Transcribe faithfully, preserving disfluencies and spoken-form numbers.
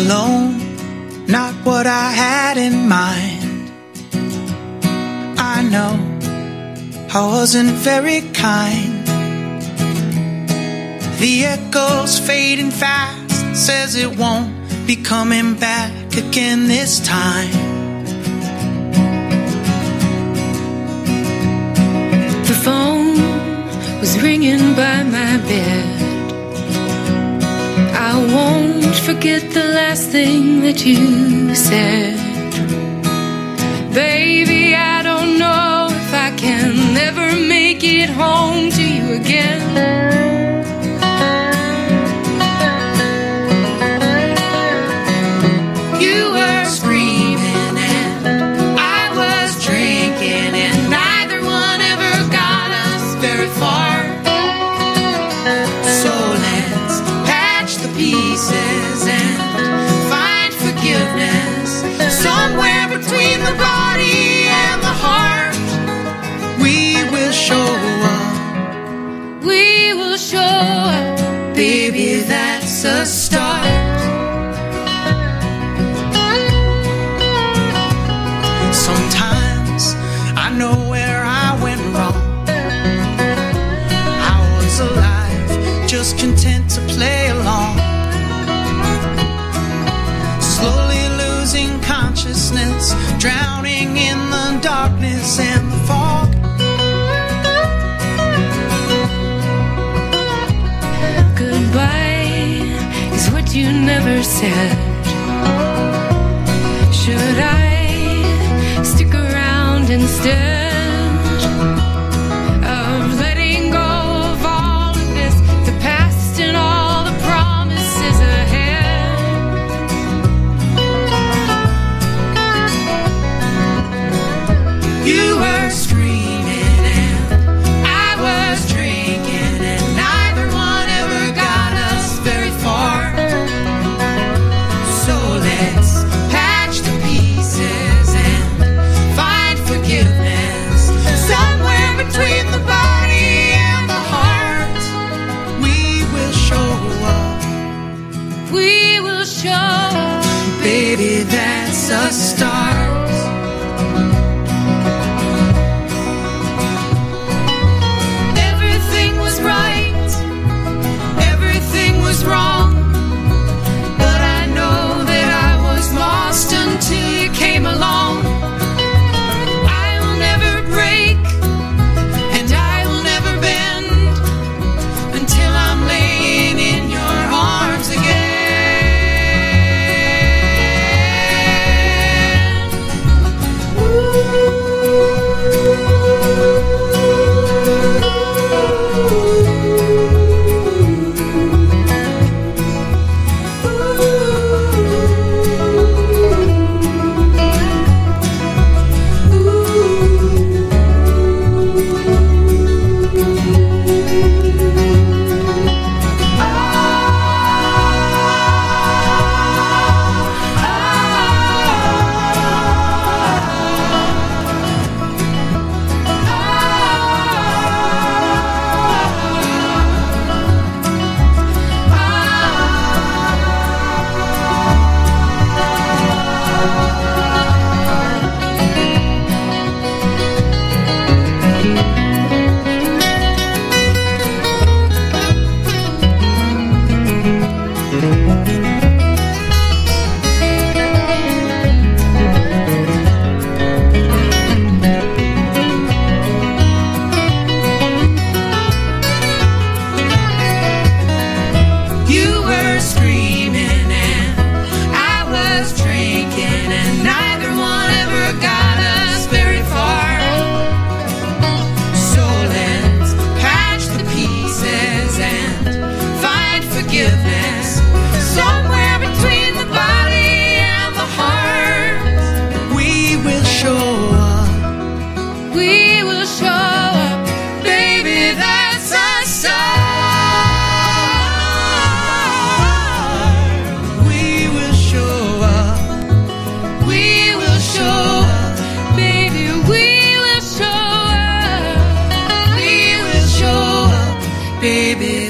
alone, not what I had in mind. I know I wasn't very kind. The echo's fading fast, says it won't be coming back again this time. The phone was ringing by my bed. I won't forget the last thing that you said. Baby, I don't know if I can ever make it home to you again. You were screaming and I was drinking, and neither one ever got us very far. So let's patch the pieces and find forgiveness somewhere between the body and the heart. We will show up. We will show up. Baby, that's a start. Sometimes I know where I went wrong. I was alive, just content to play along. Slowly losing consciousness, drowning in the darkness and the fog. Goodbye is what you never said. Should I stick around instead of letting go of all of this, the past and all the promises ahead? You were screaming and I was drinking, and neither one ever got us very far. So let's patch the pieces and find forgiveness somewhere between the body and the heart. We will show up. We will show up. Baby, that's a start. Everything was right, everything was wrong, but I know that I was lost until you came along. I will never break, and I will never bend until I'm laying in your arms again. You were screaming and I was drinking, and neither one ever got us very far. So let's patch the pieces and find forgiveness somewhere between the body and the heart. We will show up. We will show up. Baby, that's a start. We will show up. We will show up. Baby, we will show up. We will show up. Baby,